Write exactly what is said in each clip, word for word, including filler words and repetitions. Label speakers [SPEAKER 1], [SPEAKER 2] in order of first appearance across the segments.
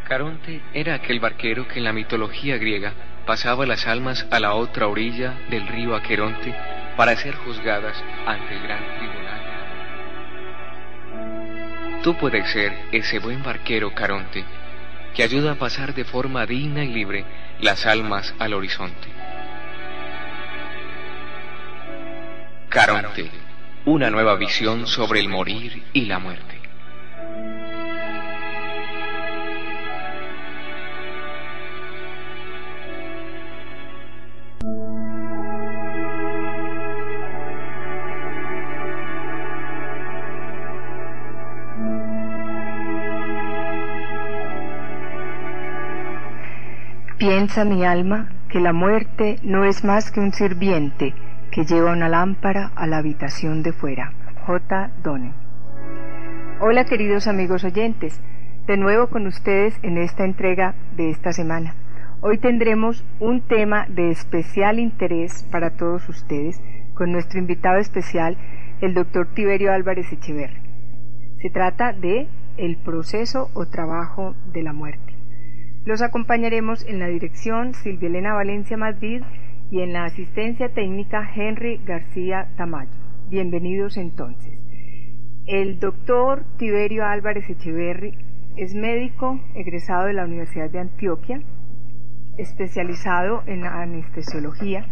[SPEAKER 1] Caronte era aquel barquero que en la mitología griega pasaba las almas a la otra orilla del río Aqueronte para ser juzgadas ante el gran tribunal. Tú puedes ser ese buen barquero Caronte que ayuda a pasar de forma digna y libre las almas al horizonte. Caronte, una nueva visión sobre el morir y la muerte.
[SPEAKER 2] Piensa mi alma que la muerte no es más que un sirviente que lleva una lámpara a la habitación de fuera. J. Donne. Hola queridos amigos oyentes, de nuevo con ustedes en esta entrega de esta semana. Hoy tendremos un tema de especial interés para todos ustedes con nuestro invitado especial, el doctor Tiberio Álvarez Echeverri. Se trata de el proceso o trabajo de la muerte. Los acompañaremos en la dirección Silvia Elena Valencia Madrid y en la asistencia técnica Henry García Tamayo. Bienvenidos entonces. El doctor Tiberio Álvarez Echeverri es médico egresado de la Universidad de Antioquia, especializado en anestesiología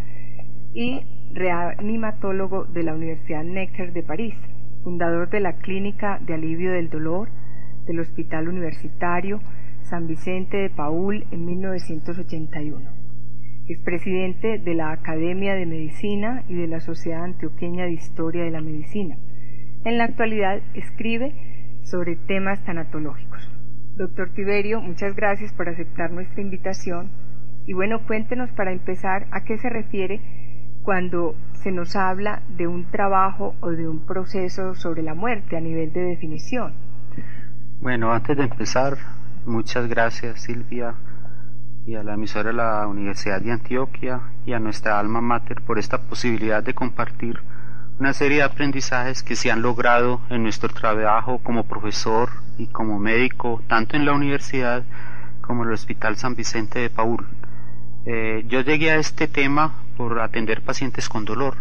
[SPEAKER 2] y reanimatólogo de la Universidad Necker de París, fundador de la Clínica de Alivio del Dolor del Hospital Universitario San Vicente de Paúl en mil novecientos ochenta y uno. Expresidente de la Academia de Medicina y de la Sociedad Antioqueña de Historia de la Medicina. En la actualidad escribe sobre temas tanatológicos. Doctor Tiberio, muchas gracias por aceptar nuestra invitación. Y bueno, cuéntenos para empezar a qué se refiere cuando se nos habla de un trabajo o de un proceso sobre la muerte a nivel de definición.
[SPEAKER 3] Bueno, antes de empezar, muchas gracias Silvia y a la emisora de la Universidad de Antioquia y a nuestra alma mater por esta posibilidad de compartir una serie de aprendizajes que se han logrado en nuestro trabajo como profesor y como médico, tanto en la universidad como en el Hospital San Vicente de Paúl. Eh, yo llegué a este tema por atender pacientes con dolor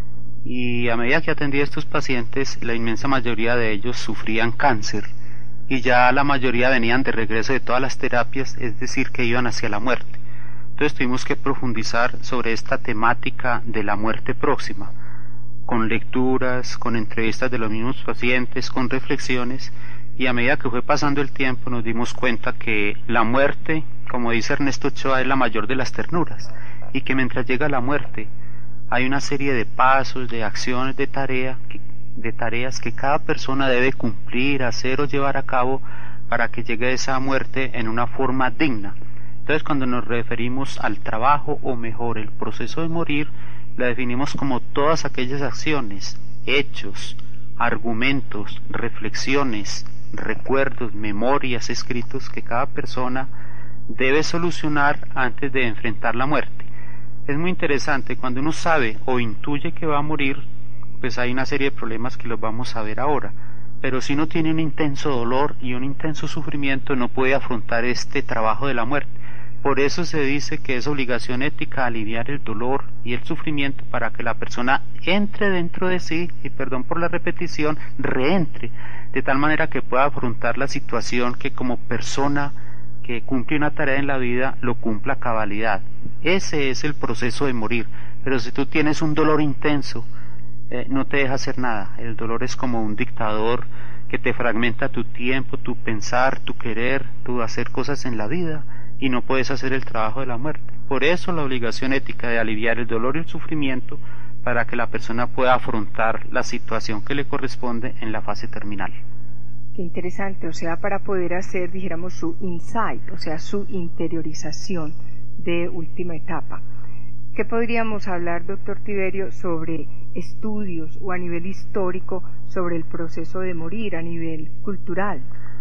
[SPEAKER 3] y a medida que atendía a estos pacientes, la inmensa mayoría de ellos sufrían cáncer y ya la mayoría venían de regreso de todas las terapias, es decir, que iban hacia la muerte. Entonces tuvimos que profundizar sobre esta temática de la muerte próxima, con lecturas, con entrevistas de los mismos pacientes, con reflexiones, y a medida que fue pasando el tiempo nos dimos cuenta que la muerte, como dice Ernesto Ochoa, es la mayor de las ternuras, y que mientras llega la muerte hay una serie de pasos, de acciones, de tareas que de tareas que cada persona debe cumplir, hacer o llevar a cabo para que llegue a esa muerte en una forma digna. Entonces, cuando nos referimos al trabajo, o mejor, el proceso de morir, la definimos como todas aquellas acciones, hechos, argumentos, reflexiones, recuerdos, memorias, escritos que cada persona debe solucionar antes de enfrentar la muerte. Es muy interesante, cuando uno sabe o intuye que va a morir, pues hay una serie de problemas que los vamos a ver ahora, pero si uno tiene un intenso dolor y un intenso sufrimiento no puede afrontar este trabajo de la muerte. Por eso se dice que es obligación ética aliviar el dolor y el sufrimiento para que la persona entre dentro de sí, y perdón por la repetición, reentre, de tal manera que pueda afrontar la situación que como persona que cumple una tarea en la vida lo cumpla a cabalidad. Ese es el proceso de morir. Pero si tú tienes un dolor intenso, Eh, no te deja hacer nada. El dolor es como un dictador que te fragmenta tu tiempo, tu pensar, tu querer, tu hacer cosas en la vida, y no puedes hacer el trabajo de la muerte. Por eso la obligación ética de aliviar el dolor y el sufrimiento para que la persona pueda afrontar la situación que le corresponde en la fase terminal.
[SPEAKER 2] Qué interesante, o sea, para poder hacer, dijéramos, su insight, o sea, su interiorización de última etapa. ¿Qué podríamos hablar, doctor Tiberio, sobre estudios o a nivel histórico sobre el proceso de morir, a nivel cultural?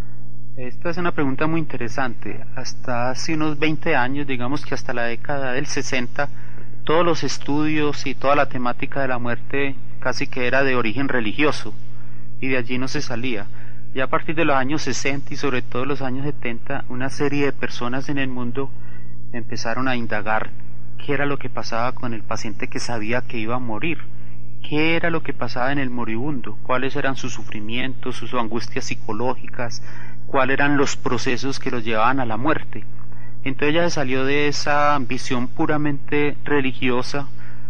[SPEAKER 3] Esta es una pregunta muy interesante. Hasta hace unos veinte años, digamos que hasta la década del sesenta, todos los estudios y toda la temática de la muerte casi que era de origen religioso, y de allí no se salía. Ya a partir de los años sesenta y sobre todo los años setenta, una serie de personas en el mundo empezaron a indagar qué era lo que pasaba con el paciente que sabía que iba a morir, qué era lo que pasaba en el moribundo, cuáles eran sus sufrimientos, sus angustias psicológicas, cuáles eran los procesos que los llevaban a la muerte. Entonces ella salió de esa visión puramente religiosa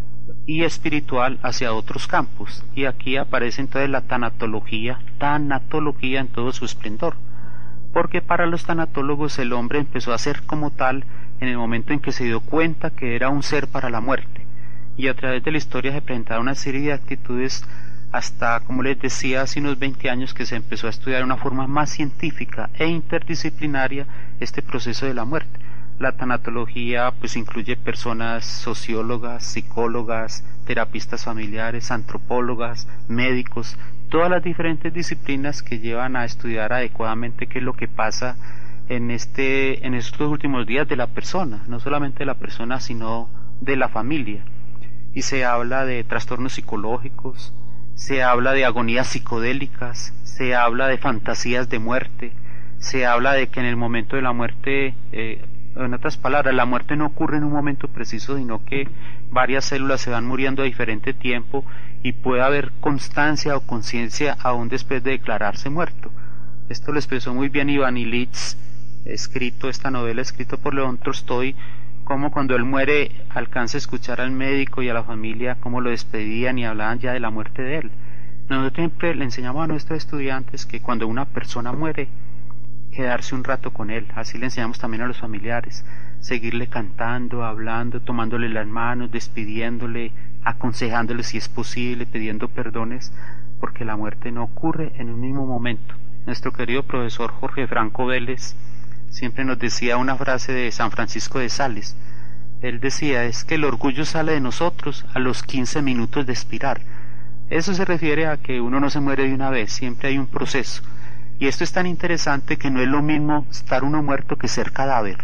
[SPEAKER 3] y espiritual hacia otros campos, y aquí aparece entonces la tanatología, tanatología en todo su esplendor, porque para los tanatólogos el hombre empezó a ser como tal en el momento en que se dio cuenta que era un ser para la muerte, y a través de la historia se presentaron una serie de actitudes hasta, como les decía, hace unos veinte años que se empezó a estudiar de una forma más científica e interdisciplinaria este proceso de la muerte. La tanatología pues incluye personas sociólogas, psicólogas, terapistas familiares, antropólogas, médicos, todas las diferentes disciplinas que llevan a estudiar adecuadamente qué es lo que pasa en este en estos últimos días de la persona, no solamente de la persona sino de la familia. Y se habla de trastornos psicológicos, se habla de agonías psicodélicas, se habla de fantasías de muerte, se habla de que en el momento de la muerte, eh, en otras palabras, la muerte no ocurre en un momento preciso, sino que varias células se van muriendo a diferente tiempo y puede haber constancia o conciencia aún después de declararse muerto. Esto lo expresó muy bien Iván Illich, escrito esta novela escrito por León Tolstoy, cómo cuando él muere alcanza a escuchar al médico y a la familia cómo lo despedían y hablaban ya de la muerte de él. Nosotros siempre le enseñamos a nuestros estudiantes que cuando una persona muere, quedarse un rato con él, así le enseñamos también a los familiares, seguirle cantando, hablando, tomándole las manos, despidiéndole, aconsejándole si es posible, pidiendo perdones, porque la muerte no ocurre en un mismo momento. Nuestro querido profesor Jorge Franco Vélez siempre nos decía una frase de San Francisco de Sales. Él decía, es que el orgullo sale de nosotros a los quince minutos de expirar. Eso se refiere a que uno no se muere de una vez, siempre hay un proceso. Y esto es tan interesante que no es lo mismo estar uno muerto que ser cadáver.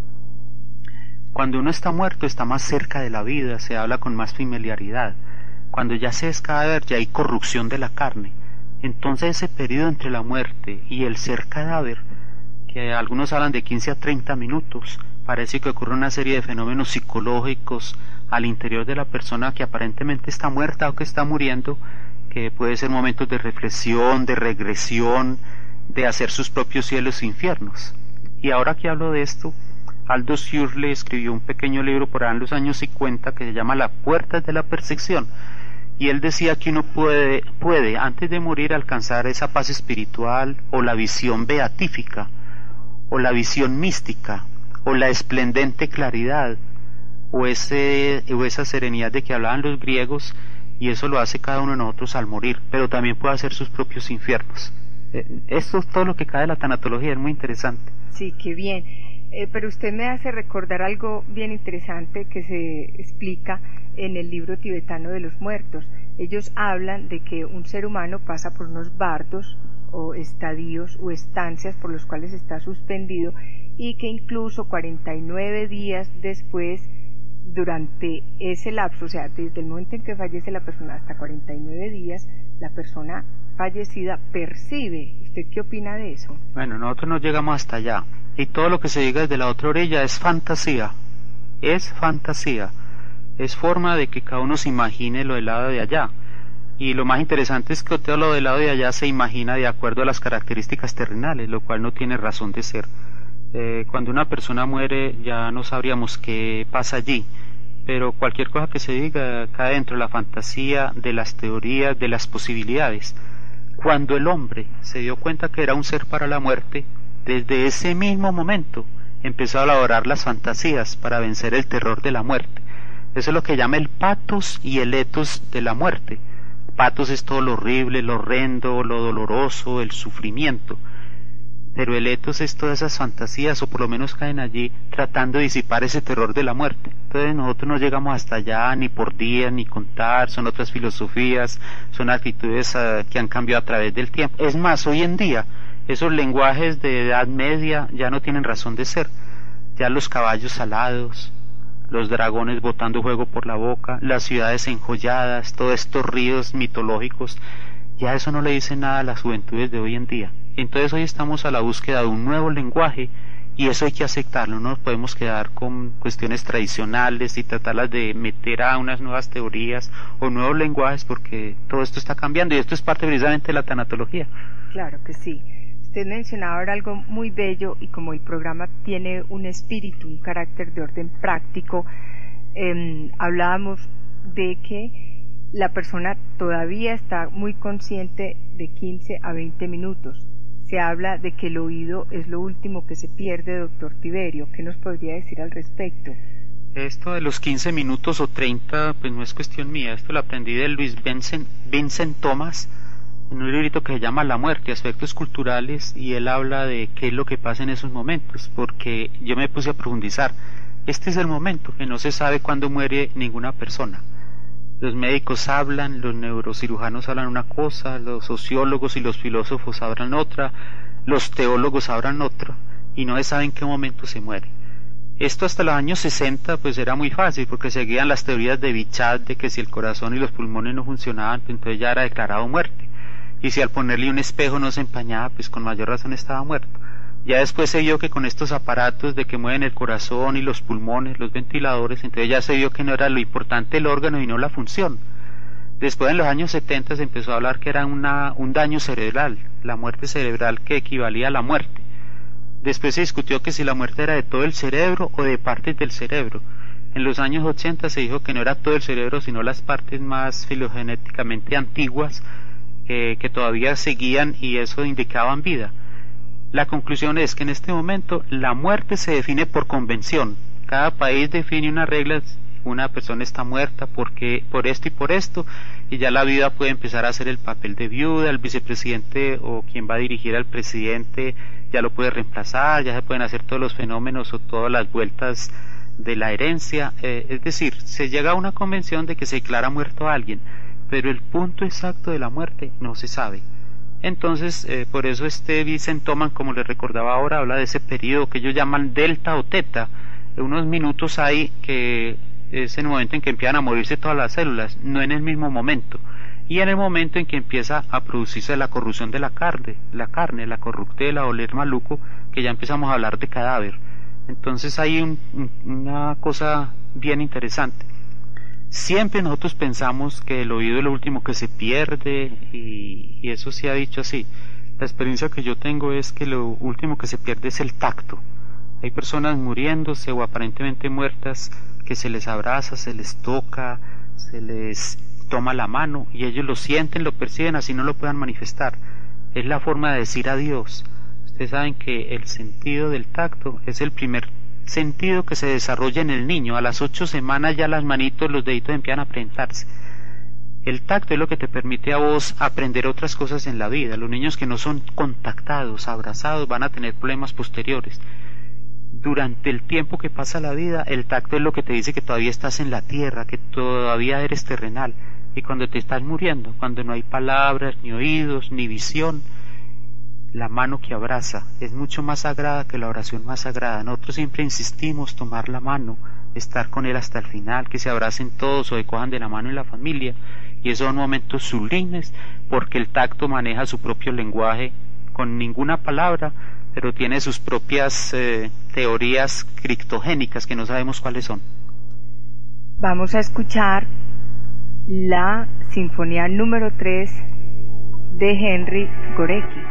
[SPEAKER 3] Cuando uno está muerto está más cerca de la vida, se habla con más familiaridad. Cuando ya se es cadáver ya hay corrupción de la carne. Entonces ese periodo entre la muerte y el ser cadáver, que algunos hablan de quince a treinta minutos, parece que ocurre una serie de fenómenos psicológicos al interior de la persona que aparentemente está muerta o que está muriendo, que puede ser momentos de reflexión, de regresión, de hacer sus propios cielos e infiernos. Y ahora que hablo de esto, Aldous Huxley escribió un pequeño libro por ahí en los años cincuenta que se llama Las puertas de la percepción, y él decía que uno puede, puede antes de morir alcanzar esa paz espiritual o la visión beatífica, o la visión mística, o la esplendente claridad, o, ese, o esa serenidad de que hablaban los griegos, y eso lo hace cada uno de nosotros al morir, pero también puede hacer sus propios infiernos. Eh, esto es todo lo que cae de la tanatología, es muy interesante.
[SPEAKER 2] Sí, qué bien. Eh, pero usted me hace recordar algo bien interesante que se explica en el libro tibetano de los muertos. Ellos hablan de que un ser humano pasa por unos bardos o estadios o estancias por los cuales está suspendido, y que incluso cuarenta y nueve días después, durante ese lapso, o sea, desde el momento en que fallece la persona hasta cuarenta y nueve días, la persona fallecida percibe. ¿Usted qué opina de eso?
[SPEAKER 3] Bueno, nosotros no llegamos hasta allá, y todo lo que se diga desde la otra orilla es fantasía, es fantasía, es forma de que cada uno se imagine lo del lado de allá. Y lo más interesante es que todo lo del lado de allá se imagina de acuerdo a las características terrenales, lo cual no tiene razón de ser. Eh, cuando una persona muere ya no sabríamos qué pasa allí, pero cualquier cosa que se diga cae dentro de la fantasía, de las teorías, de las posibilidades. Cuando el hombre se dio cuenta que era un ser para la muerte, desde ese mismo momento empezó a elaborar las fantasías para vencer el terror de la muerte. Eso es lo que llama el pathos y el ethos de la muerte. Pathos es todo lo horrible, lo horrendo, lo doloroso, el sufrimiento. Pero el ethos es todas esas fantasías, o por lo menos caen allí tratando de disipar ese terror de la muerte. Entonces nosotros no llegamos hasta allá ni por día ni contar, son otras filosofías, son actitudes uh, que han cambiado a través del tiempo. Es más, hoy en día esos lenguajes de edad media ya no tienen razón de ser. Ya los caballos alados, los dragones botando fuego por la boca, las ciudades enjolladas, todos estos ríos mitológicos, ya eso no le dice nada a las juventudes de hoy en día. Entonces hoy estamos a la búsqueda de un nuevo lenguaje y eso hay que aceptarlo. No nos podemos quedar con cuestiones tradicionales y tratarlas de meter a unas nuevas teorías o nuevos lenguajes, porque todo esto está cambiando y esto es parte precisamente de la tanatología.
[SPEAKER 2] Claro que sí. Usted mencionaba ahora algo muy bello, y como el programa tiene un espíritu, un carácter de orden práctico, eh, hablábamos de que la persona todavía está muy consciente de quince a veinte minutos. Se habla de que el oído es lo último que se pierde, doctor Tiberio. ¿Qué nos podría decir al respecto?
[SPEAKER 3] Esto de los quince minutos o treinta, pues no es cuestión mía. Esto lo aprendí de Luis Vincent, Vincent Thomas, en un librito que se llama La muerte, aspectos culturales, y él habla de qué es lo que pasa en esos momentos, porque yo me puse a profundizar. Este es el momento que no se sabe cuándo muere ninguna persona. Los médicos hablan, los neurocirujanos hablan una cosa, los sociólogos y los filósofos hablan otra, los teólogos hablan otra, y no se sabe en qué momento se muere. Esto hasta los años sesenta pues era muy fácil, porque seguían las teorías de Bichat de que si el corazón y los pulmones no funcionaban, pues entonces ya era declarado muerte, y si al ponerle un espejo no se empañaba, pues con mayor razón estaba muerto. Ya después se vio que con estos aparatos de que mueven el corazón y los pulmones, los ventiladores, entonces ya se vio que no era lo importante el órgano y no la función. Después en los años setenta se empezó a hablar que era una, un daño cerebral, la muerte cerebral, que equivalía a la muerte. Después se discutió que si la muerte era de todo el cerebro o de partes del cerebro. En los años ochenta se dijo que no era todo el cerebro, sino las partes más filogenéticamente antiguas que, que todavía seguían, y eso indicaban vida. La conclusión es que en este momento la muerte se define por convención. Cada país define unas reglas, una persona está muerta porque por esto y por esto, y ya la vida puede empezar a hacer el papel de viuda, el vicepresidente o quien va a dirigir al presidente ya lo puede reemplazar, ya se pueden hacer todos los fenómenos o todas las vueltas de la herencia, eh, es decir, se llega a una convención de que se declara muerto a alguien, pero el punto exacto de la muerte no se sabe. Entonces, eh, por eso este Vincent Thomas, como les recordaba ahora, habla de ese periodo que ellos llaman delta o teta, de unos minutos ahí que es el momento en que empiezan a morirse todas las células, no en el mismo momento, y en el momento en que empieza a producirse la corrupción de la carne, la carne, la corruptela o oler maluco, que ya empezamos a hablar de cadáver. Entonces hay un, un, una cosa bien interesante. Siempre nosotros pensamos que el oído es lo último que se pierde, y, y eso se ha dicho así. La experiencia que yo tengo es que lo último que se pierde es el tacto. Hay personas muriéndose o aparentemente muertas que se les abraza, se les toca, se les toma la mano y ellos lo sienten, lo perciben, así no lo puedan manifestar. Es la forma de decir adiós. Ustedes saben que el sentido del tacto es el primer sentido que se desarrolla en el niño. A las ocho semanas ya las manitos, los deditos empiezan a prentarse. El tacto es lo que te permite a vos aprender otras cosas en la vida. Los niños que no son contactados, abrazados, van a tener problemas posteriores. Durante el tiempo que pasa la vida, el tacto es lo que te dice que todavía estás en la tierra, que todavía eres terrenal. Y cuando te estás muriendo, cuando no hay palabras, ni oídos, ni visión, la mano que abraza es mucho más sagrada que la oración más sagrada. Nosotros siempre insistimos tomar la mano, estar con él hasta el final, que se abracen todos o se cojan de la mano en la familia, y esos son momentos sublimes porque el tacto maneja su propio lenguaje con ninguna palabra, pero tiene sus propias eh, teorías criptogénicas que no sabemos cuáles son.
[SPEAKER 2] Vamos a escuchar la Sinfonía número tres de Henry Górecki.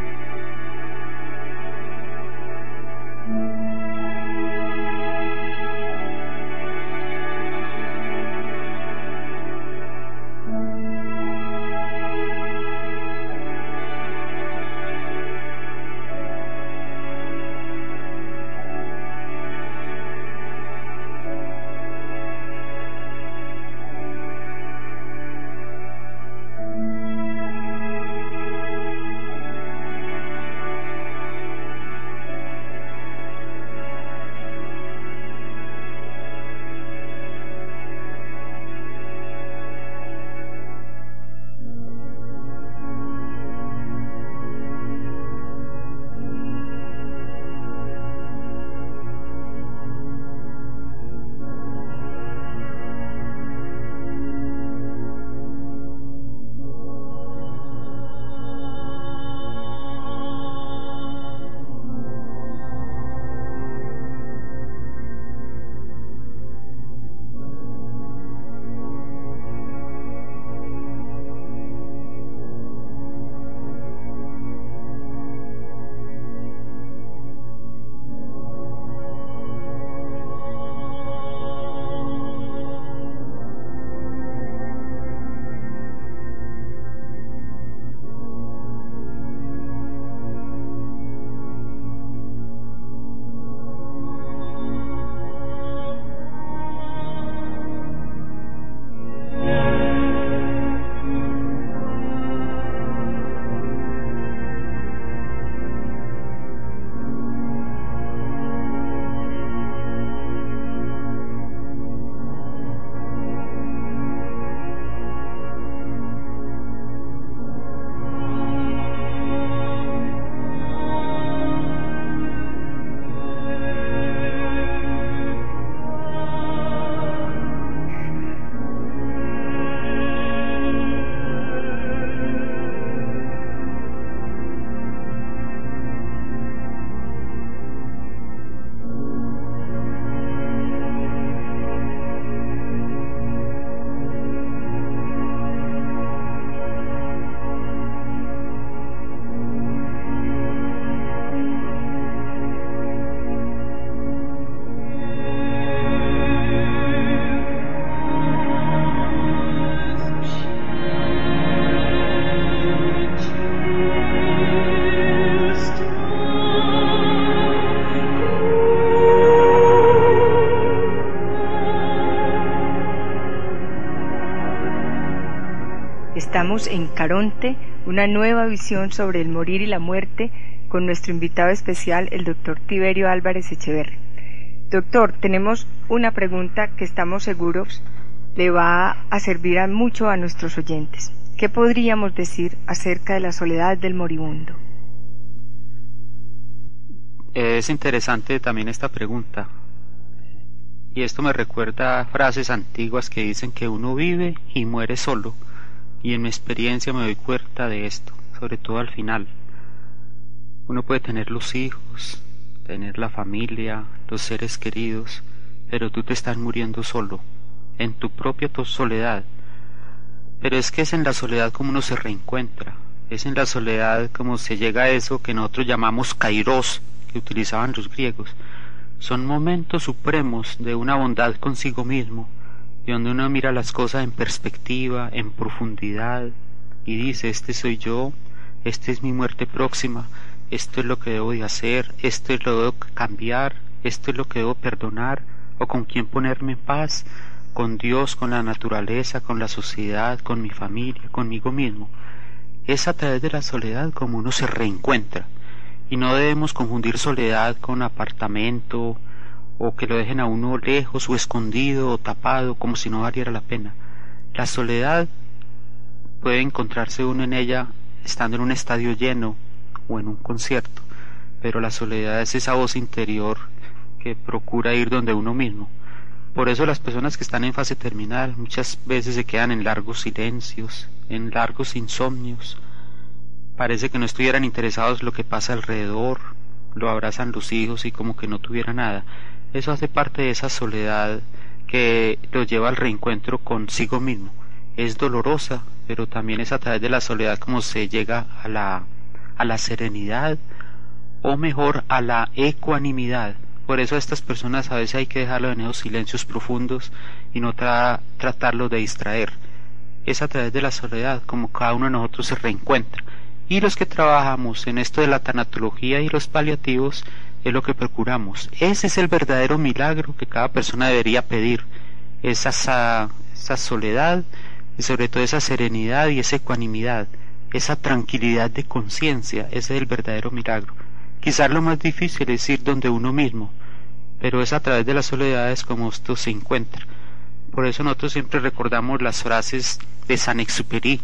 [SPEAKER 2] Estamos en Caronte, una nueva visión sobre el morir y la muerte, con nuestro invitado especial, el doctor Tiberio Álvarez Echeverri. Doctor, tenemos una pregunta que estamos seguros le va a servir a mucho a nuestros oyentes. ¿Qué podríamos decir acerca de la soledad del moribundo?
[SPEAKER 3] Es interesante también esta pregunta. Y esto me recuerda a frases antiguas que dicen que uno vive y muere solo. Y en mi experiencia me doy cuenta de esto, sobre todo al final. Uno puede tener los hijos, tener la familia, los seres queridos, pero tú te estás muriendo solo, en tu propia soledad. Pero es que es en la soledad como uno se reencuentra, es en la soledad como se llega a eso que nosotros llamamos kairos, que utilizaban los griegos. Son momentos supremos de una bondad consigo mismo, y donde uno mira las cosas en perspectiva, en profundidad, y dice, este soy yo, esta es mi muerte próxima, esto es lo que debo de hacer, esto es lo que debo cambiar, esto es lo que debo perdonar, o con quién ponerme en paz, con Dios, con la naturaleza, con la sociedad, con mi familia, conmigo mismo. Es a través de la soledad como uno se reencuentra, y no debemos confundir soledad con apartamento, o que lo dejen a uno lejos, o escondido, o tapado, como si no valiera la pena. La soledad puede encontrarse uno en ella estando en un estadio lleno, o en un concierto, pero la soledad es esa voz interior que procura ir donde uno mismo. Por eso las personas que están en fase terminal muchas veces se quedan en largos silencios, en largos insomnios. Parece que no estuvieran interesados en lo que pasa alrededor, lo abrazan los hijos y como que no tuviera nada. Eso hace parte de esa soledad que lo lleva al reencuentro consigo mismo. Es dolorosa, pero también es a través de la soledad como se llega a la, a la serenidad, o mejor, a la ecuanimidad. Por eso a estas personas a veces hay que dejarlo en esos silencios profundos y no tra tratarlos de distraer. Es a través de la soledad como cada uno de nosotros se reencuentra. Y los que trabajamos en esto de la tanatología y los paliativos es lo que procuramos. Ese es el verdadero milagro que cada persona debería pedir. Esa, esa, esa soledad y sobre todo esa serenidad y esa ecuanimidad, esa tranquilidad de conciencia. Ese es el verdadero milagro. Quizás lo más difícil es ir donde uno mismo, pero es a través de las soledades como esto se encuentra. Por eso nosotros siempre recordamos las frases de Saint-Exupéry,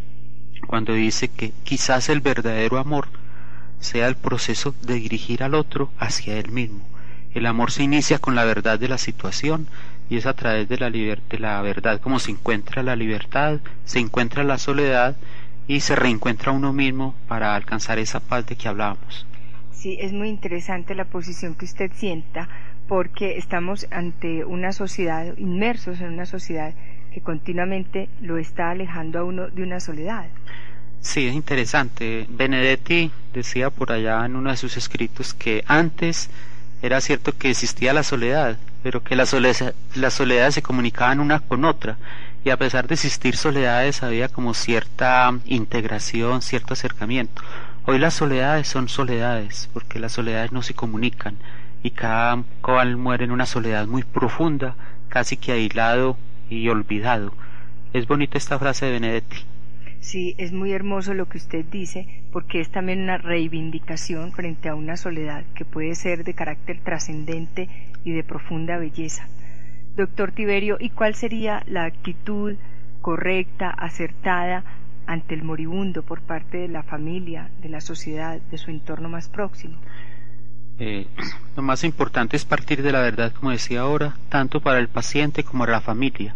[SPEAKER 3] cuando dice que quizás el verdadero amor sea el proceso de dirigir al otro hacia él mismo. El amor se inicia con la verdad de la situación y es a través de la, de la verdad como se encuentra la libertad, se encuentra la soledad y se reencuentra uno mismo para alcanzar esa paz de que hablábamos.
[SPEAKER 2] Sí, es muy interesante la posición que usted sienta, porque estamos ante una sociedad, inmersos en una sociedad que continuamente lo está alejando a uno de una soledad.
[SPEAKER 3] Sí, es interesante. Benedetti decía por allá en uno de sus escritos que antes era cierto que existía la soledad, pero que las soledades, las soledades se comunicaban una con otra, y a pesar de existir soledades había como cierta integración, cierto acercamiento. Hoy las soledades son soledades, porque las soledades no se comunican, y cada cual muere en una soledad muy profunda, casi que aislado y olvidado. Es bonita esta frase de Benedetti.
[SPEAKER 2] Sí, es muy hermoso lo que usted dice, porque es también una reivindicación frente a una soledad que puede ser de carácter trascendente y de profunda belleza. Doctor Tiberio, ¿y cuál sería la actitud correcta, acertada ante el moribundo por parte de la familia, de la sociedad, de su entorno más próximo?
[SPEAKER 3] Eh, lo más importante es partir de la verdad, como decía ahora, tanto para el paciente como para la familia,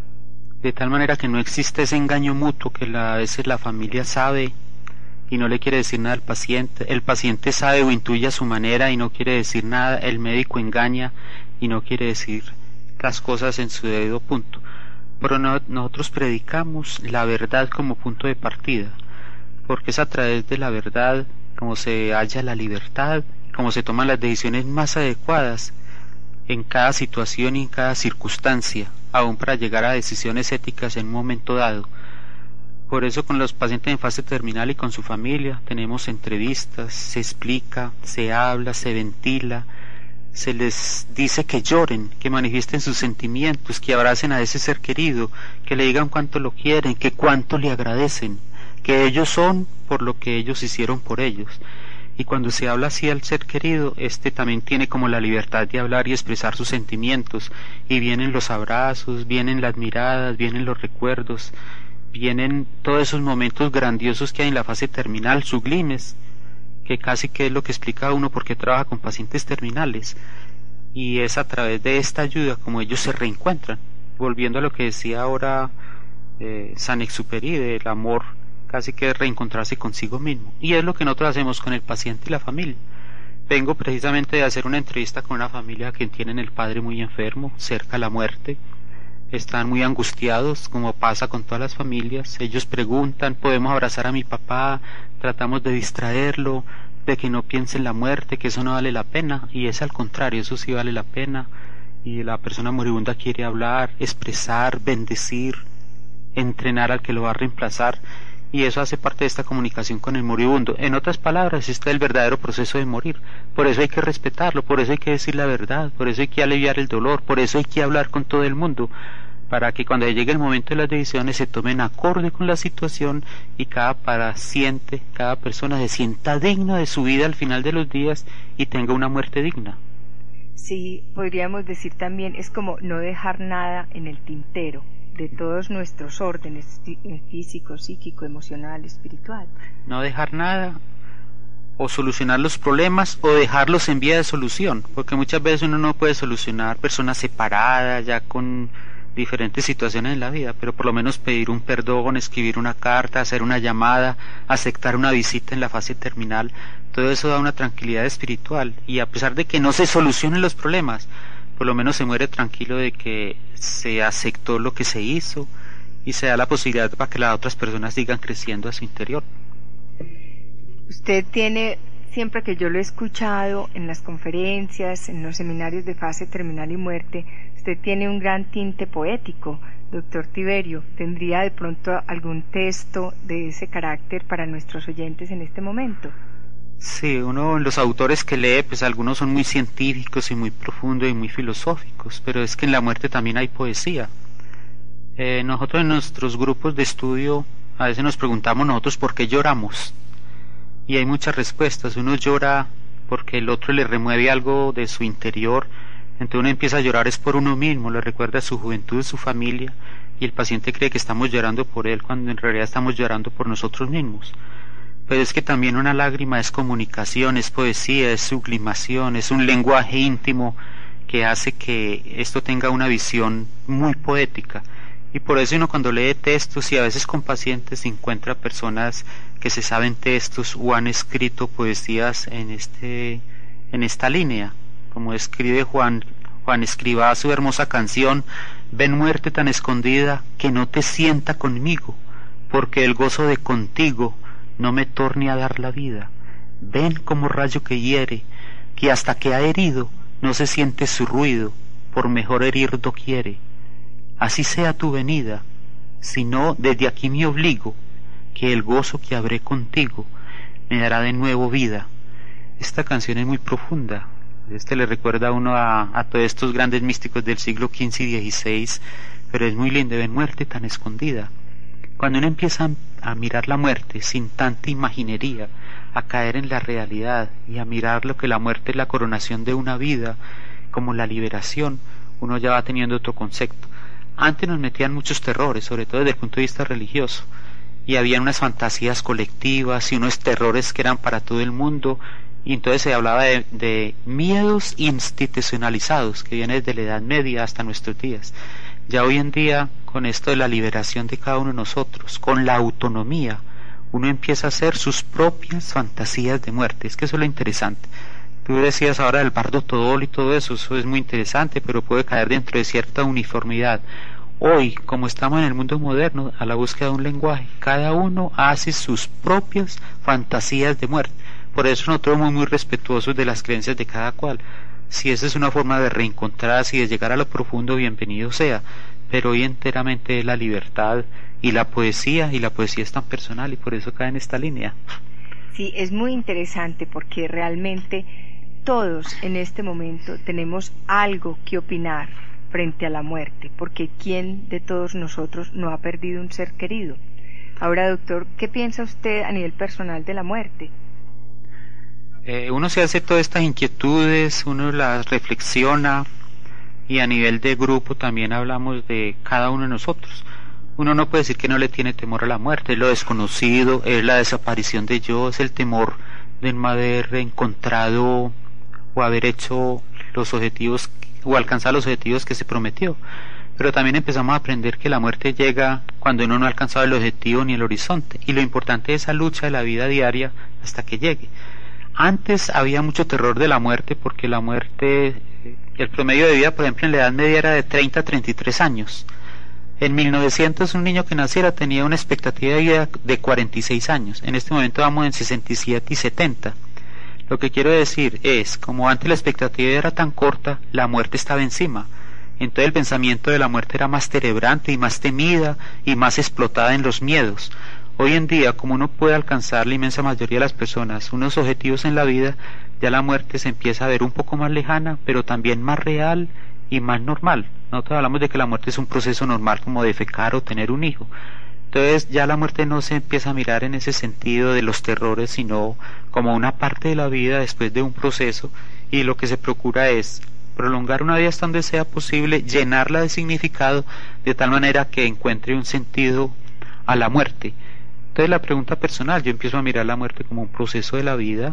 [SPEAKER 3] de tal manera que no existe ese engaño mutuo que la, a veces la familia sabe y no le quiere decir nada al paciente, el paciente sabe o intuye a su manera y no quiere decir nada, el médico engaña y no quiere decir las cosas en su debido punto. Pero no, nosotros predicamos la verdad como punto de partida, porque es a través de la verdad como se halla la libertad, como se toman las decisiones más adecuadas en cada situación y en cada circunstancia, aún para llegar a decisiones éticas en un momento dado. Por eso con los pacientes en fase terminal y con su familia tenemos entrevistas, se explica, se habla, se ventila, se les dice que lloren, que manifiesten sus sentimientos, que abracen a ese ser querido, que le digan cuánto lo quieren, que cuánto le agradecen, que ellos son por lo que ellos hicieron por ellos. Y cuando se habla así al ser querido, este también tiene como la libertad de hablar y expresar sus sentimientos, y vienen los abrazos, vienen las miradas, vienen los recuerdos, vienen todos esos momentos grandiosos que hay en la fase terminal, sublimes, que casi que es lo que explica uno por qué trabaja con pacientes terminales, y es a través de esta ayuda como ellos se reencuentran, volviendo a lo que decía ahora eh, Saint-Exupéry, del amor casi que reencontrarse consigo mismo, y es lo que nosotros hacemos con el paciente y la familia. Vengo precisamente de hacer una entrevista con una familia que tienen el padre muy enfermo, cerca a la muerte, están muy angustiados, como pasa con todas las familias. Ellos preguntan, ¿podemos abrazar a mi papá? Tratamos de distraerlo, de que no piense en la muerte, que eso no vale la pena, y es al contrario, eso sí vale la pena, y la persona moribunda quiere hablar, expresar, bendecir, entrenar al que lo va a reemplazar, y eso hace parte de esta comunicación con el moribundo. En otras palabras, este es el verdadero proceso de morir. Por eso hay que respetarlo, por eso hay que decir la verdad, por eso hay que aliviar el dolor, por eso hay que hablar con todo el mundo, para que cuando llegue el momento de las decisiones se tomen acorde con la situación y cada paciente, cada persona se sienta digno de su vida al final de los días y tenga una muerte digna.
[SPEAKER 2] Sí, podríamos decir también, es como no dejar nada en el tintero de todos nuestros órdenes físico, psíquico, emocional, espiritual.
[SPEAKER 3] No dejar nada, o solucionar los problemas, o dejarlos en vía de solución, porque muchas veces uno no puede solucionar personas separadas, ya con diferentes situaciones en la vida, pero por lo menos pedir un perdón, escribir una carta, hacer una llamada, aceptar una visita en la fase terminal, todo eso da una tranquilidad espiritual, y a pesar de que no se solucionen los problemas, por lo menos se muere tranquilo de que se aceptó lo que se hizo y se da la posibilidad para que las otras personas sigan creciendo a su interior.
[SPEAKER 2] Usted tiene, siempre que yo lo he escuchado en las conferencias, en los seminarios de fase terminal y muerte, usted tiene un gran tinte poético, doctor Tiberio. ¿Tendría de pronto algún texto de ese carácter para nuestros oyentes en este momento?
[SPEAKER 3] Sí, uno, los autores que lee, pues algunos son muy científicos y muy profundos y muy filosóficos, pero es que en la muerte también hay poesía. Eh, nosotros en nuestros grupos de estudio a veces nos preguntamos nosotros por qué lloramos, y hay muchas respuestas. Uno llora porque el otro le remueve algo de su interior, entonces uno empieza a llorar es por uno mismo, le recuerda su juventud, su familia, y el paciente cree que estamos llorando por él cuando en realidad estamos llorando por nosotros mismos. Pero es que también una lágrima es comunicación, es poesía, es sublimación, es un lenguaje íntimo que hace que esto tenga una visión muy poética. Y por eso uno cuando lee textos, y a veces con pacientes encuentra personas que se saben textos o han escrito poesías en este en esta línea, como escribe Juan Juan Escrivá su hermosa canción: ven muerte tan escondida que no te sienta conmigo, porque el gozo de contigo no me torne a dar la vida. Ven como rayo que hiere, que hasta que ha herido no se siente su ruido, por mejor herir doquiere. Así sea tu venida, si no desde aquí me obligo, que el gozo que habré contigo me dará de nuevo vida. Esta canción es muy profunda. Este le recuerda a uno a, a todos estos grandes místicos del siglo quince y dieciséis, pero es muy lindo. Ven muerte tan escondida. Cuando uno empieza a mirar la muerte sin tanta imaginería, a caer en la realidad y a mirar lo que la muerte es la coronación de una vida, como la liberación, uno ya va teniendo otro concepto. Antes nos metían muchos terrores, sobre todo desde el punto de vista religioso, y había unas fantasías colectivas y unos terrores que eran para todo el mundo, y entonces se hablaba de, de miedos institucionalizados que vienen desde la Edad Media hasta nuestros días. Ya hoy en día, con esto de la liberación de cada uno de nosotros, con la autonomía, uno empieza a hacer sus propias fantasías de muerte. Es que eso es lo interesante. Tú decías ahora del bardo Todol y todo eso, eso es muy interesante, pero puede caer dentro de cierta uniformidad. Hoy, como estamos en el mundo moderno, a la búsqueda de un lenguaje, cada uno hace sus propias fantasías de muerte. Por eso nosotros somos muy respetuosos de las creencias de cada cual. Si esa es una forma de reencontrarse y de llegar a lo profundo, bienvenido sea, pero hoy enteramente es la libertad y la poesía, y la poesía es tan personal y por eso cae en esta línea.
[SPEAKER 2] Sí, es muy interesante porque realmente todos en este momento tenemos algo que opinar frente a la muerte, porque ¿quién de todos nosotros no ha perdido un ser querido? Ahora, doctor, ¿qué piensa usted a nivel personal de la muerte?
[SPEAKER 3] Eh, uno se hace todas estas inquietudes, uno las reflexiona, y a nivel de grupo también hablamos de cada uno de nosotros. Uno no puede decir que no le tiene temor a la muerte, es lo desconocido, es la desaparición de yo, es el temor de no haber encontrado o haber hecho los objetivos o alcanzar los objetivos que se prometió. Pero también empezamos a aprender que la muerte llega cuando uno no ha alcanzado el objetivo ni el horizonte, y lo importante es esa lucha de la vida diaria hasta que llegue. Antes había mucho terror de la muerte porque la muerte, el promedio de vida, por ejemplo, en la edad media era de treinta a treinta y tres años. En mil novecientos un niño que naciera tenía una expectativa de vida de cuarenta y seis años. En este momento vamos en sesenta y siete y setenta. Lo que quiero decir es, como antes la expectativa era tan corta, la muerte estaba encima. Entonces el pensamiento de la muerte era más cerebrante y más temida y más explotada en los miedos. Hoy en día, como uno puede alcanzar la inmensa mayoría de las personas unos objetivos en la vida, ya la muerte se empieza a ver un poco más lejana, pero también más real y más normal. Nosotros hablamos de que la muerte es un proceso normal como defecar o tener un hijo. Entonces ya la muerte no se empieza a mirar en ese sentido de los terrores, sino como una parte de la vida después de un proceso, y lo que se procura es prolongar una vida hasta donde sea posible, llenarla de significado de tal manera que encuentre un sentido a la muerte. Entonces la pregunta personal, yo empiezo a mirar la muerte como un proceso de la vida,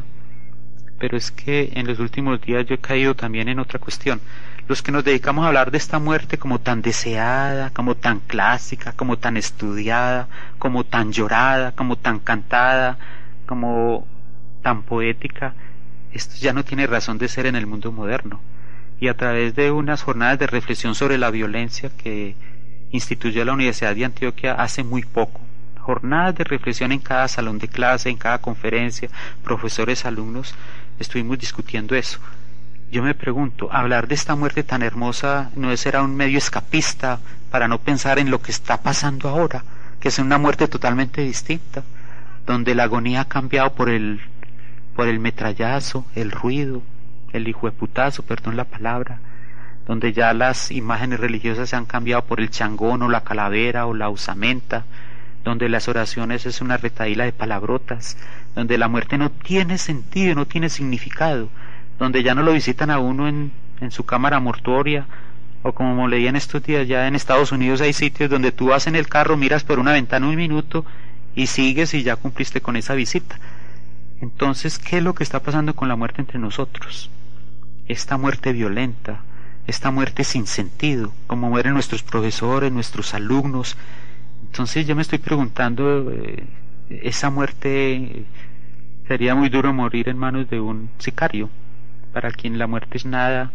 [SPEAKER 3] pero es que en los últimos días yo he caído también en otra cuestión. Los que nos dedicamos a hablar de esta muerte como tan deseada, como tan clásica, como tan estudiada, como tan llorada, como tan cantada, como tan poética, esto ya no tiene razón de ser en el mundo moderno. Y a través de unas jornadas de reflexión sobre la violencia que instituyó la Universidad de Antioquia hace muy poco, jornadas de reflexión en cada salón de clase, en cada conferencia, profesores, alumnos, estuvimos discutiendo eso. Yo me pregunto, hablar de esta muerte tan hermosa no será un medio escapista para no pensar en lo que está pasando ahora, que es una muerte totalmente distinta, donde la agonía ha cambiado por el por el metrallazo, el ruido, el hijueputazo, perdón la palabra, donde ya las imágenes religiosas se han cambiado por el changón o la calavera o la usamenta, donde las oraciones es una retahíla de palabrotas, donde la muerte no tiene sentido, no tiene significado, donde ya no lo visitan a uno en, en su cámara mortuoria, o como leí en estos días, ya en Estados Unidos hay sitios donde tú vas en el carro, miras por una ventana un minuto y sigues y ya cumpliste con esa visita. Entonces, ¿qué es lo que está pasando con la muerte entre nosotros? Esta muerte violenta, esta muerte sin sentido, como mueren nuestros profesores, nuestros alumnos. Entonces yo me estoy preguntando, eh, esa muerte, sería muy duro morir en manos de un sicario, para quien la muerte es nada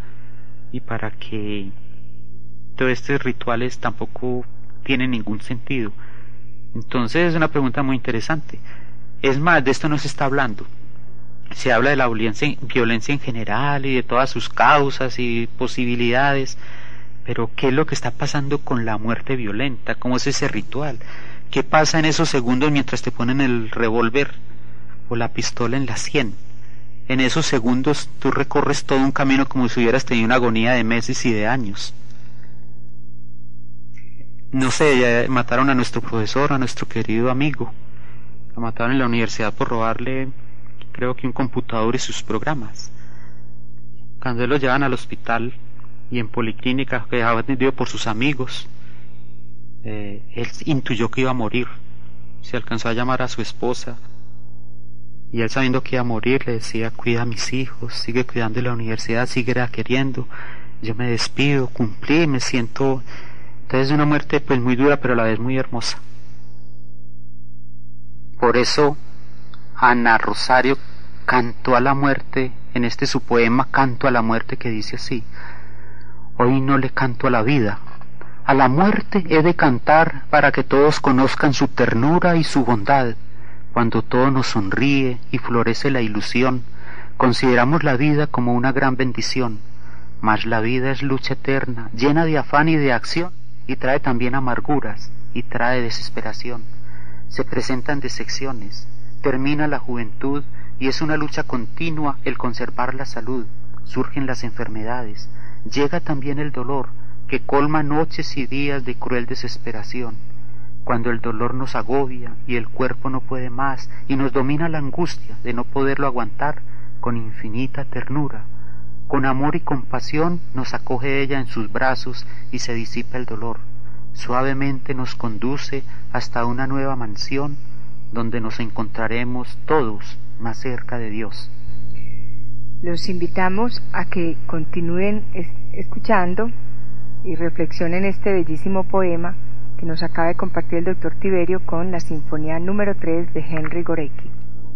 [SPEAKER 3] y para que todos estos rituales tampoco tienen ningún sentido. Entonces es una pregunta muy interesante. Es más, de esto no se está hablando. Se habla de la violencia, violencia en general y de todas sus causas y posibilidades, pero ¿qué es lo que está pasando con la muerte violenta? ¿Cómo es ese ritual? ¿Qué pasa en esos segundos mientras te ponen el revólver o la pistola en la sien? En esos segundos tú recorres todo un camino como si hubieras tenido una agonía de meses y de años. No sé, mataron a nuestro profesor, a nuestro querido amigo. Lo mataron en la universidad por robarle, creo que un computador y sus programas. Cuando él lo llevan al hospital y en policlínica, que estaba atendido por sus amigos, eh, él intuyó que iba a morir. Se alcanzó a llamar a su esposa y él, sabiendo que iba a morir, le decía: cuida a mis hijos, sigue cuidando de la universidad, sigue queriendo, yo me despido, cumplí, me siento. Entonces es una muerte pues muy dura, pero a la vez muy hermosa. Por eso Ana Rosario cantó a la muerte en este su poema Canto a la muerte, que dice así: hoy no le canto a la vida, a la muerte he de cantar para que todos conozcan su ternura y su bondad. Cuando todo nos sonríe y florece la ilusión, consideramos la vida como una gran bendición, mas la vida es lucha eterna, llena de afán y de acción, y trae también amarguras y trae desesperación. Se presentan decepciones, termina la juventud y es una lucha continua el conservar la salud. Surgen las enfermedades, llega también el dolor, que colma noches y días de cruel desesperación. Cuando el dolor nos agobia y el cuerpo no puede más y nos domina la angustia de no poderlo aguantar, con infinita ternura, con amor y compasión nos acoge ella en sus brazos y se disipa el dolor. Suavemente nos conduce hasta una nueva mansión donde nos encontraremos todos más cerca de Dios.
[SPEAKER 2] Los invitamos a que continúen es- escuchando y reflexionen este bellísimo poema que nos acaba de compartir el doctor Tiberio con la Sinfonía número tres de Henry Górecki.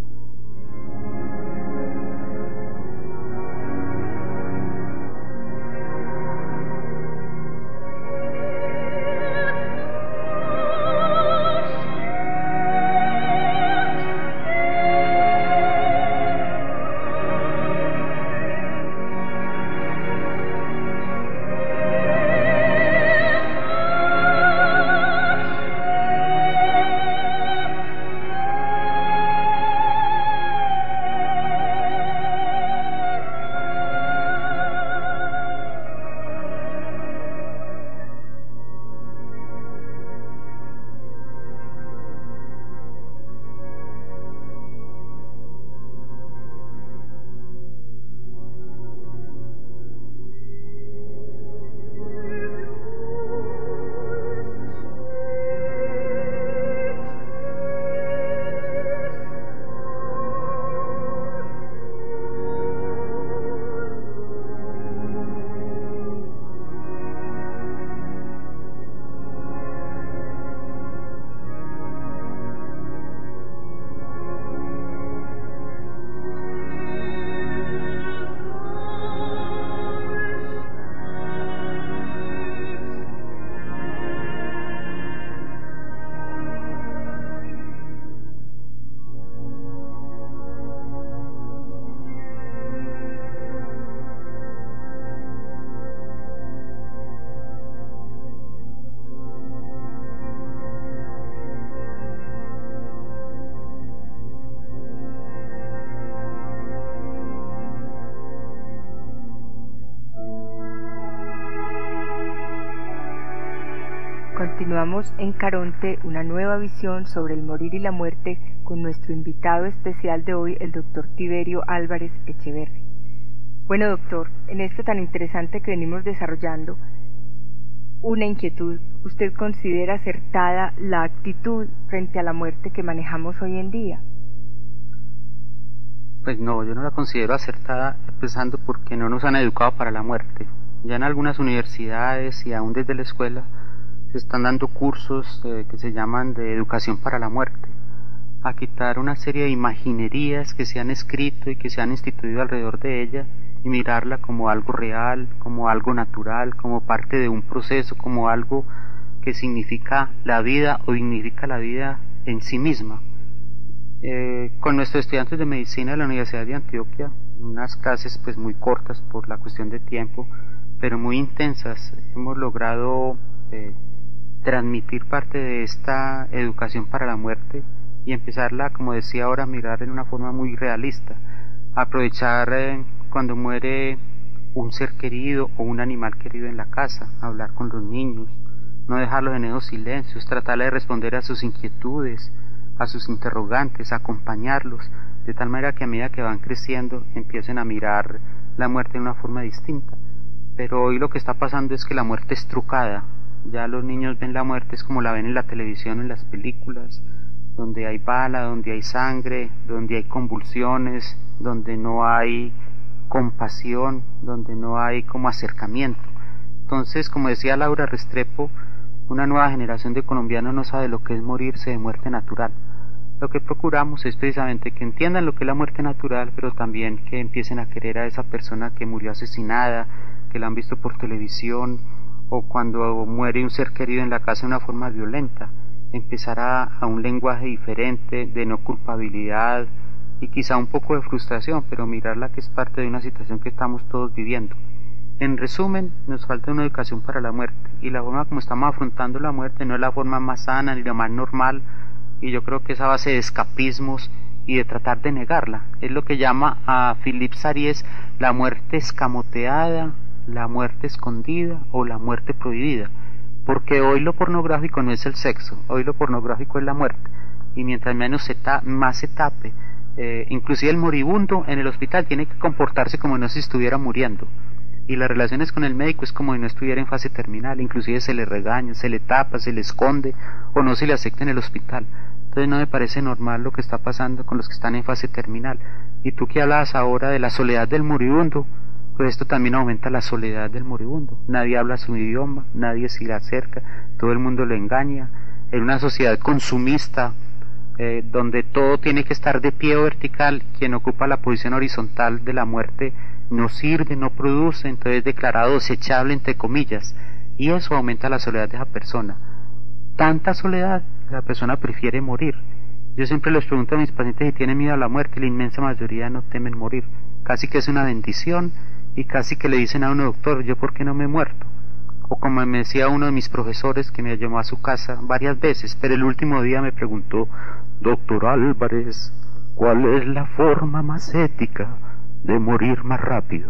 [SPEAKER 2] Continuamos en Caronte, una nueva visión sobre el morir y la muerte con nuestro invitado especial de hoy, el doctor Tiberio Álvarez Echeverri. Bueno, doctor, en esto tan interesante que venimos desarrollando, una inquietud. ¿Usted considera acertada la actitud frente a la muerte que manejamos hoy en día?
[SPEAKER 3] Pues no, yo no la considero acertada, empezando porque no nos han educado para la muerte. Ya en algunas universidades y aún desde la escuela se están dando cursos eh, que se llaman de educación para la muerte, a quitar una serie de imaginerías que se han escrito y que se han instituido alrededor de ella y mirarla como algo real, como algo natural, como parte de un proceso, como algo que significa la vida o dignifica la vida en sí misma. Eh, con nuestros estudiantes de medicina de la Universidad de Antioquia, unas clases pues muy cortas por la cuestión de tiempo, pero muy intensas, hemos logrado eh, transmitir parte de esta educación para la muerte y empezarla, como decía ahora, a mirar en una forma muy realista, aprovechar eh, cuando muere un ser querido o un animal querido en la casa, hablar con los niños, no dejarlos en esos silencios, tratar de responder a sus inquietudes, a sus interrogantes, acompañarlos, de tal manera que a medida que van creciendo empiecen a mirar la muerte de una forma distinta. Pero hoy lo que está pasando es que la muerte es trucada. Ya los niños ven la muerte es como la ven en la televisión, en las películas, donde hay bala, donde hay sangre, donde hay convulsiones, donde no hay compasión, donde no hay como acercamiento. Entonces, como decía Laura Restrepo, una nueva generación de colombianos no sabe lo que es morirse de muerte natural. Lo que procuramos es precisamente que entiendan lo que es la muerte natural, pero también que empiecen a querer a esa persona que murió asesinada, que la han visto por televisión, o cuando muere un ser querido en la casa de una forma violenta, empezar a, a un lenguaje diferente, de no culpabilidad y quizá un poco de frustración, pero mirarla que es parte de una situación que estamos todos viviendo. En resumen, nos falta una educación para la muerte, y la forma como estamos afrontando la muerte no es la forma más sana ni la más normal, y yo creo que esa base de escapismos y de tratar de negarla. Es lo que llama a Philippe Sariès la muerte escamoteada, la muerte escondida o la muerte prohibida, porque hoy lo pornográfico no es el sexo, hoy lo pornográfico es la muerte, y mientras menos se ta más se tape, eh, inclusive el moribundo en el hospital tiene que comportarse como no se estuviera muriendo, y las relaciones con el médico es como si no estuviera en fase terminal, inclusive se le regaña, se le tapa, se le esconde o no se le acepta en el hospital. Entonces no me parece normal lo que está pasando con los que están en fase terminal. Y tú que hablabas ahora de la soledad del moribundo, pues esto también aumenta la soledad del moribundo. Nadie habla su idioma, nadie se le acerca, todo el mundo lo engaña. En una sociedad consumista, eh, donde todo tiene que estar de pie o vertical, quien ocupa la posición horizontal de la muerte no sirve, no produce, entonces es declarado desechable entre comillas, y eso aumenta la soledad de esa persona. Tanta soledad, la persona prefiere morir. Yo siempre les pregunto a mis pacientes si tienen miedo a la muerte, la inmensa mayoría no temen morir, casi que es una bendición, y casi que le dicen a uno, doctor, ¿yo por qué no me he muerto? O como me decía uno de mis profesores que me llamó a su casa varias veces, pero el último día me preguntó, doctor Álvarez, ¿cuál es la forma más ética de morir más rápido?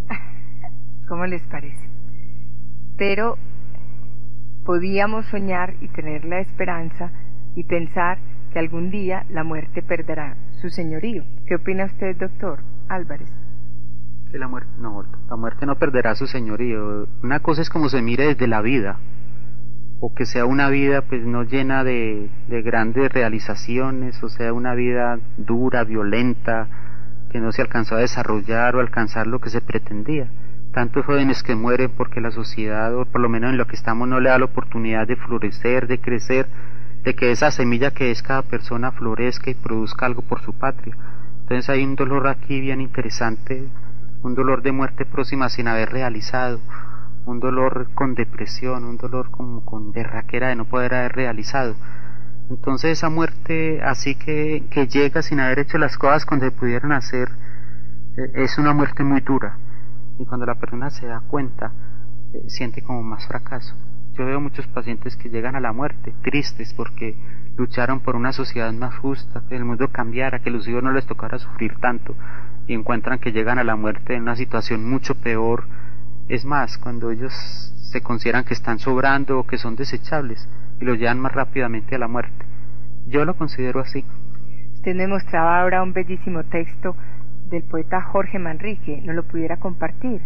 [SPEAKER 2] ¿Cómo les parece? Pero podíamos soñar y tener la esperanza y pensar que algún día la muerte perderá su señorío. ¿Qué opina usted, doctor Álvarez?
[SPEAKER 3] Que la muerte, no, la muerte no perderá su señorío. Una cosa es como se mire desde la vida, o que sea una vida pues no llena de, de grandes realizaciones, o sea una vida dura, violenta, que no se alcanzó a desarrollar o alcanzar lo que se pretendía. Tantos jóvenes que mueren porque la sociedad, o por lo menos en lo que estamos, no le da la oportunidad de florecer, de crecer, de que esa semilla que es cada persona florezca y produzca algo por su patria. Entonces hay un dolor aquí bien interesante, un dolor de muerte próxima sin haber realizado, un dolor con depresión, un dolor como con berraquera de no poder haber realizado. Entonces esa muerte así que, que llega sin haber hecho las cosas cuando se pudieron hacer, eh, es una muerte muy dura, y cuando la persona se da cuenta, eh, siente como más fracaso. Yo veo muchos pacientes que llegan a la muerte tristes porque lucharon por una sociedad más justa, que el mundo cambiara, que los hijos no les tocara sufrir tanto, y encuentran que llegan a la muerte en una situación mucho peor. Es más, cuando ellos se consideran que están sobrando o que son desechables, y los llevan más rápidamente a la muerte. Yo lo considero así.
[SPEAKER 2] Usted me mostraba ahora un bellísimo texto del poeta Jorge Manrique, ¿no lo pudiera compartir?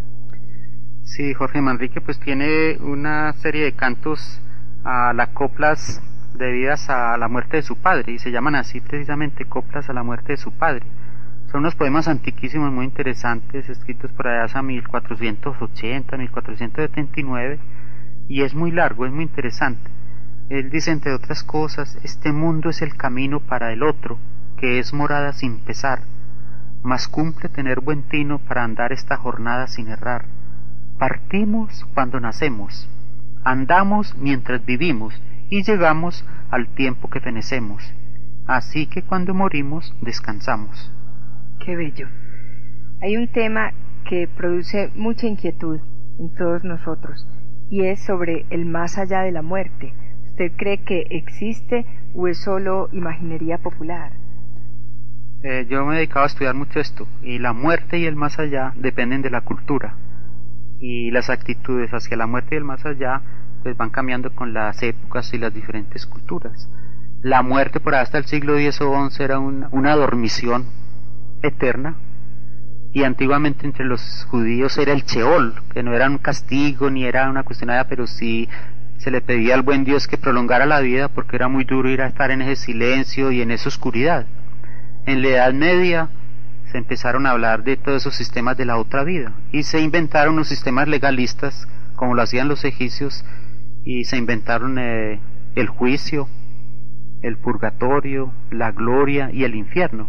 [SPEAKER 3] Sí, Jorge Manrique pues tiene una serie de cantos a las coplas debidas a la muerte de su padre, y se llaman así precisamente, coplas a la muerte de su padre. Son unos poemas antiquísimos muy interesantes, escritos por allá hacia mil cuatrocientos ochenta, mil cuatrocientos setenta y nueve, y es muy largo, es muy interesante. Él dice, entre otras cosas, este mundo es el camino para el otro, que es morada sin pesar, mas cumple tener buen tino para andar esta jornada sin errar. Partimos cuando nacemos, andamos mientras vivimos, y llegamos al tiempo que fenecemos, así que cuando morimos descansamos.
[SPEAKER 2] Qué bello. Hay un tema que produce mucha inquietud en todos nosotros, y es sobre el más allá de la muerte. ¿Usted cree que existe o es solo imaginería popular?
[SPEAKER 3] Eh, yo me he dedicado a estudiar mucho esto, y la muerte y el más allá dependen de la cultura, y las actitudes hacia la muerte y el más allá pues van cambiando con las épocas y las diferentes culturas. La muerte por hasta el siglo diez o once era una, una dormición eterna, y antiguamente entre los judíos era el Sheol, que no era un castigo ni era una cuestión nada, pero sí se le pedía al buen Dios que prolongara la vida porque era muy duro ir a estar en ese silencio y en esa oscuridad. En la Edad Media se empezaron a hablar de todos esos sistemas de la otra vida, y se inventaron unos sistemas legalistas como lo hacían los egipcios, y se inventaron eh, el juicio, el purgatorio, la gloria y el infierno,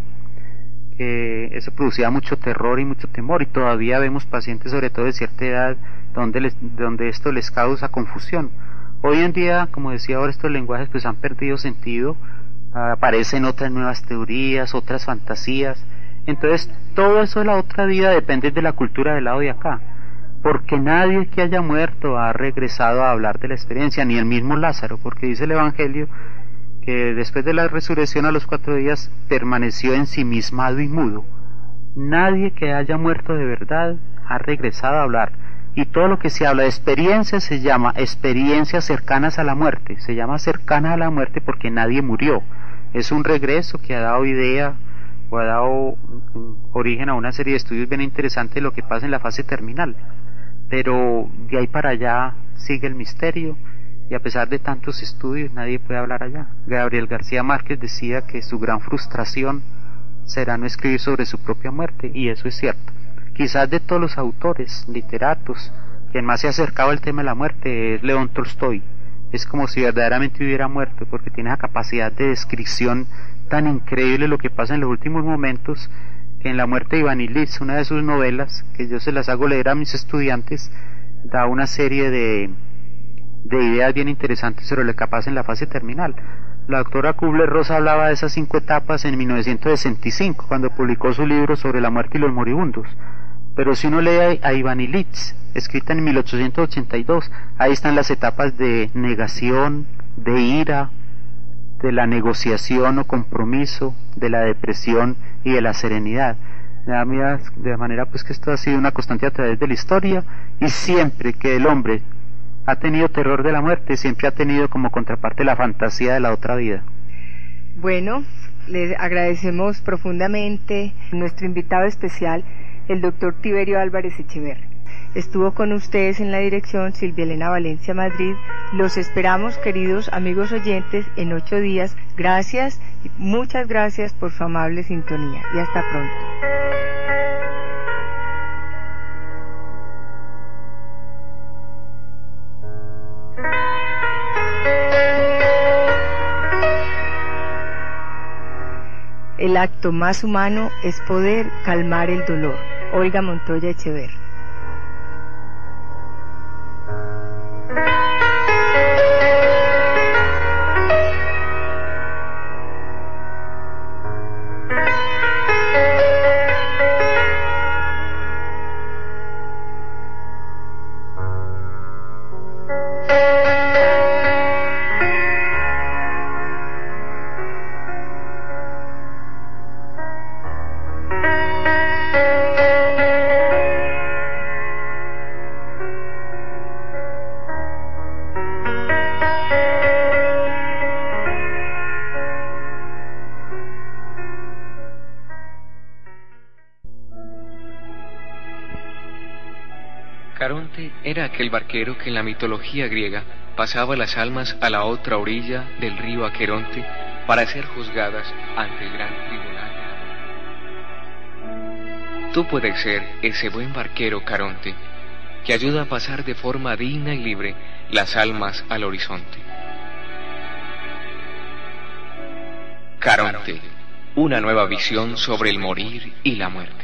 [SPEAKER 3] que eso producía mucho terror y mucho temor, y todavía vemos pacientes, sobre todo de cierta edad, donde, les, donde esto les causa confusión. Hoy en día, como decía ahora, estos lenguajes pues han perdido sentido, aparecen otras nuevas teorías, otras fantasías. Entonces todo eso de la otra vida depende de la cultura del lado de acá, porque nadie que haya muerto ha regresado a hablar de la experiencia, ni el mismo Lázaro, porque dice el Evangelio que después de la resurrección a los cuatro días permaneció ensimismado y mudo. Nadie que haya muerto de verdad ha regresado a hablar, y todo lo que se habla de experiencias se llama experiencias cercanas a la muerte, se llama cercana a la muerte porque nadie murió. Es un regreso que ha dado idea o ha dado origen a una serie de estudios bien interesantes de lo que pasa en la fase terminal, pero de ahí para allá sigue el misterio, y a pesar de tantos estudios nadie puede hablar allá. Gabriel García Márquez decía que su gran frustración será no escribir sobre su propia muerte, y eso es cierto. Quizás de todos los autores, literatos, quien más se ha acercado al tema de la muerte es León Tolstoy. Es como si verdaderamente hubiera muerto, porque tiene esa capacidad de descripción tan increíble de lo que pasa en los últimos momentos, que en La muerte de Iván Illich, una de sus novelas, que yo se las hago leer a mis estudiantes, da una serie de, de ideas bien interesantes sobre lo que pasa en la fase terminal. La doctora Kubler-Ross hablaba de esas cinco etapas en mil novecientos sesenta y cinco, cuando publicó su libro sobre la muerte y los moribundos. Pero si uno lee a Iván Illich, escrita en mil ochocientos ochenta y dos, ahí están las etapas de negación, de ira, de la negociación o compromiso, de la depresión y de la serenidad. De manera pues que esto ha sido una constante a través de la historia, y siempre que el hombre ha tenido terror de la muerte, siempre ha tenido como contraparte la fantasía de la otra vida.
[SPEAKER 2] Bueno, les agradecemos profundamente a nuestro invitado especial, el doctor Tiberio Álvarez Echeverri. Estuvo con ustedes en la dirección Silvia Elena Valencia Madrid. Los esperamos, queridos amigos oyentes, en ocho días. Gracias, muchas gracias por su amable sintonía, y hasta pronto. El acto más humano es poder calmar el dolor. Olga Montoya Echeverri.
[SPEAKER 1] Caronte era aquel barquero que en la mitología griega pasaba las almas a la otra orilla del río Aqueronte para ser juzgadas ante el gran tribunal. Tú puedes ser ese buen barquero, Caronte, que ayuda a pasar de forma digna y libre las almas al horizonte. Caronte, una nueva visión sobre el morir y la muerte.